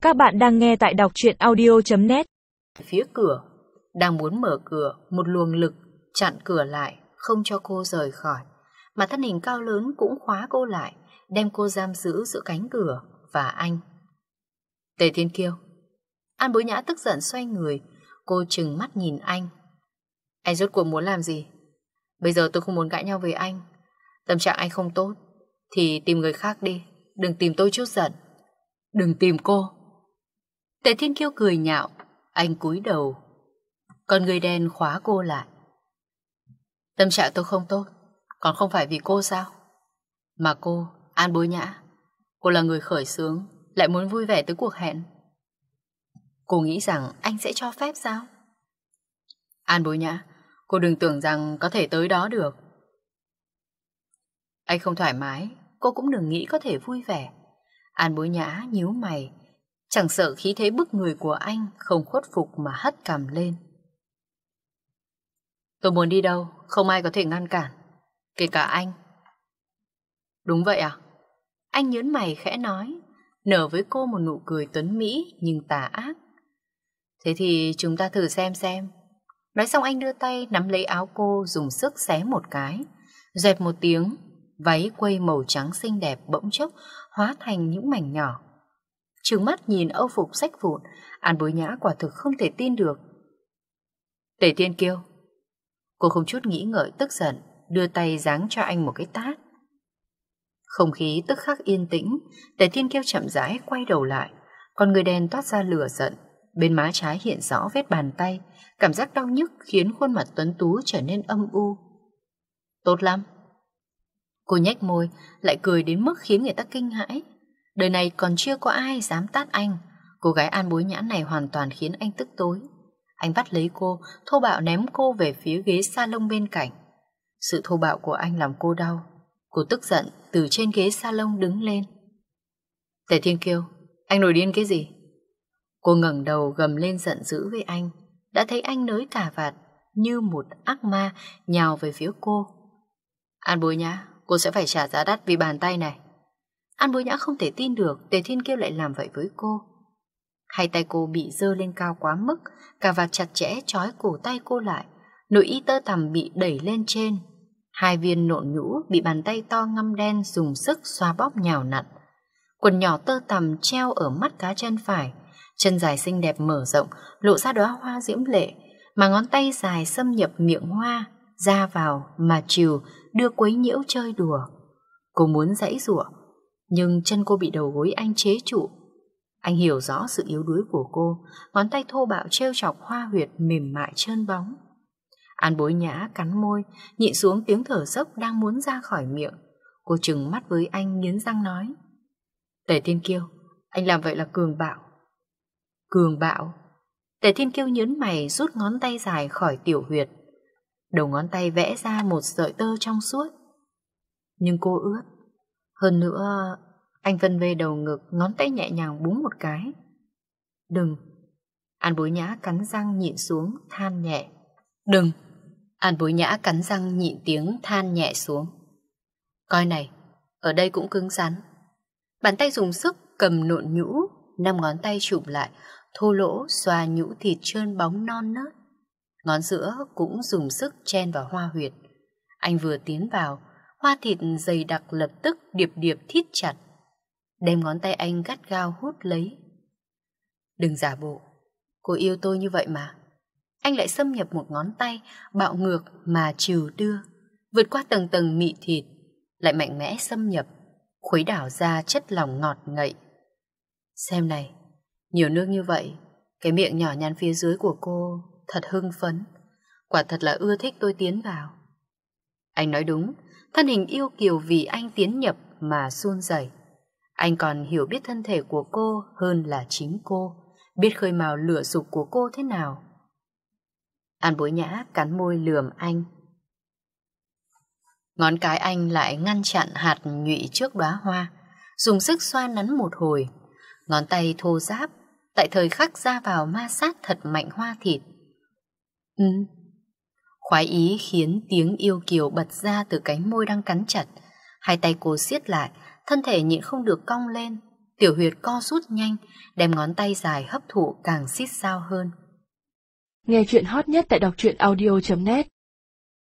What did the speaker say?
Các bạn đang nghe tại đọc truyện audio.net. Phía cửa, đang muốn mở cửa, một luồng lực chặn cửa lại, không cho cô rời khỏi. Mà thân hình cao lớn cũng khóa cô lại, đem cô giam giữ giữa cánh cửa và anh. Tề Thiên Kiêu. An Bối Nhã tức giận xoay người, cô trừng mắt nhìn anh. Anh rốt cuộc muốn làm gì? Bây giờ tôi không muốn cãi nhau với anh. Tâm trạng anh không tốt thì tìm người khác đi, đừng tìm tôi chút giận. Đừng tìm cô. Tề Thiên Kiêu cười nhạo, anh cúi đầu. Con người đen khóa cô lại. Tâm trạng tôi không tốt, còn không phải vì cô sao? Mà cô, An Bối Nhã, cô là người khởi xướng, lại muốn vui vẻ tới cuộc hẹn. Cô nghĩ rằng anh sẽ cho phép sao? An Bối Nhã, cô đừng tưởng rằng có thể tới đó được. Anh không thoải mái, cô cũng đừng nghĩ có thể vui vẻ. An Bối Nhã nhíu mày, chẳng sợ khí thế bức người của anh không khuất phục mà hất cằm lên. Tôi muốn đi đâu, không ai có thể ngăn cản, kể cả anh. Đúng vậy à? Anh nhớn mày khẽ nói, nở với cô một nụ cười tuấn mỹ nhưng tà ác. Thế thì chúng ta thử xem. Nói xong anh đưa tay nắm lấy áo cô, dùng sức xé một cái. Dẹp một tiếng, váy quây màu trắng xinh đẹp bỗng chốc hóa thành những mảnh nhỏ. Trừng mắt nhìn âu phục xách vụn, An Bối Nhã quả thực không thể tin được. Tề Thiên Kiêu. Cô không chút nghĩ ngợi tức giận, đưa tay giáng cho anh một cái tát. Không khí tức khắc yên tĩnh. Tề Thiên Kiêu chậm rãi quay đầu lại, còn người đen toát ra lửa giận. Bên má trái hiện rõ vết bàn tay, cảm giác đau nhức khiến khuôn mặt tuấn tú trở nên âm u. Tốt lắm. Cô nhếch môi, lại cười đến mức khiến người ta kinh hãi. Đời này còn chưa có ai dám tát anh. Cô gái An Bối Nhã này hoàn toàn khiến anh tức tối. Anh bắt lấy cô, thô bạo ném cô về phía ghế salon bên cạnh. Sự thô bạo của anh làm cô đau. Cô tức giận từ trên ghế salon đứng lên. Tề Thiên Kiêu, anh nổi điên cái gì? Cô ngẩng đầu gầm lên giận dữ với anh. Đã thấy anh nới cà vạt như một ác ma nhào về phía cô. An Bối Nhã, cô sẽ phải trả giá đắt vì bàn tay này. An Bối Nhã không thể tin được Tề Thiên Kiêu lại làm vậy với cô. Hai tay cô bị giơ lên cao quá mức, cà vạt chặt chẽ trói cổ tay cô lại, nội y tơ tằm bị đẩy lên trên. Hai viên nộn nhũ bị bàn tay to ngăm đen dùng sức xoa bóp nhào nặn. Quần nhỏ tơ tằm treo ở mắt cá chân phải, chân dài xinh đẹp mở rộng, lộ ra đóa hoa diễm lệ, mà ngón tay dài xâm nhập miệng hoa, ra vào mà trìu đưa quấy nhiễu chơi đùa. Cô muốn giãy giụa, nhưng chân cô bị đầu gối anh chế trụ. Anh hiểu rõ sự yếu đuối của cô, ngón tay thô bạo trêu chọc hoa huyệt mềm mại trơn bóng. An Bối Nhã cắn môi, nhịn xuống tiếng thở dốc đang muốn ra khỏi miệng. Cô trừng mắt với anh, nghiến răng nói: Tề Thiên Kiêu, anh làm vậy là cường bạo. Cường bạo? Tề Thiên Kiêu nhớn mày, rút ngón tay dài khỏi tiểu huyệt. Đầu ngón tay vẽ ra một sợi tơ trong suốt. Nhưng cô ướt. Hơn nữa, anh vân về đầu ngực, ngón tay nhẹ nhàng búng một cái. Đừng. An Bối Nhã cắn răng nhịn xuống, than nhẹ. Đừng. An Bối Nhã cắn răng nhịn tiếng than nhẹ xuống. Coi này, ở đây cũng cứng rắn. Bàn tay dùng sức cầm nộn nhũ, 5 ngón tay chụm lại, thô lỗ xoa nhũ thịt trơn bóng non nớt. Ngón giữa cũng dùng sức chen vào hoa huyệt. Anh vừa tiến vào, hoa thịt dày đặc lập tức điệp điệp thít chặt. Đem ngón tay anh gắt gao hút lấy. Đừng giả bộ, cô yêu tôi như vậy mà. Anh lại xâm nhập một ngón tay, bạo ngược mà trừ đưa, vượt qua tầng tầng mị thịt, lại mạnh mẽ xâm nhập, khuấy đảo ra chất lỏng ngọt ngậy. Xem này, nhiều nước như vậy, cái miệng nhỏ nhắn phía dưới của cô thật hưng phấn, quả thật là ưa thích tôi tiến vào. Anh nói đúng, thân hình yêu kiều vì anh tiến nhập mà run rẩy. Anh còn hiểu biết thân thể của cô hơn là chính cô, biết khơi mào lửa dục của cô thế nào. An Bối Nhã cắn môi lườm anh. Ngón cái anh lại ngăn chặn hạt nhụy trước đóa hoa, dùng sức xoa nắn một hồi. Ngón tay thô ráp tại thời khắc ra vào ma sát thật mạnh hoa thịt. Khoái ý khiến tiếng yêu kiều bật ra từ cánh môi đang cắn chặt. Hai tay cô siết lại, thân thể nhịn không được cong lên. Tiểu huyệt co rút nhanh, đem ngón tay dài hấp thụ càng xít sao hơn. Nghe chuyện hot nhất tại đọc truyện audio.net